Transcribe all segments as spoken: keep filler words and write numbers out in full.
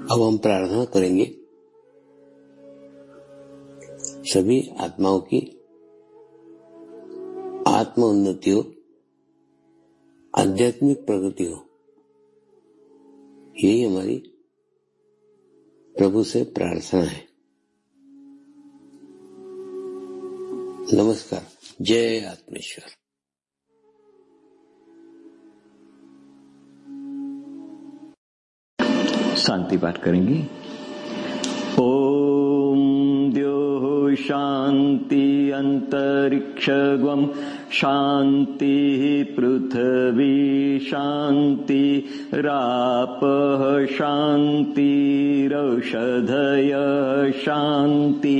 अब हम प्रार्थना करेंगे सभी आत्माओं की आत्म उन्नति हो, आध्यात्मिक प्रगति हो, यही हमारी प्रभु से प्रार्थना है। नमस्कार। जय आत्मेश्वर। शांति पाठ करेंगे। ओम द्योः शांति अंतरिक्षगम शांति पृथ्वी शांति रापः शांतिरौषधयः शांति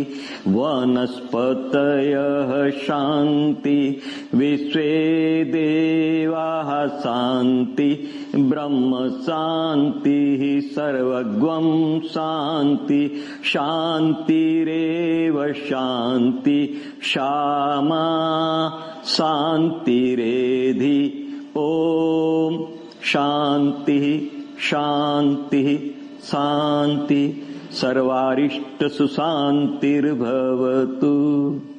वनस्पतयः शांति विश्वे देवाः शांति ब्रह्म शांतिः सर्वगं शांति शांतिरेव शांति क्षमा शांतिरेधि। ओम शांति शांति शांति सर्वारिष्ट सुशांतिर्भवतु।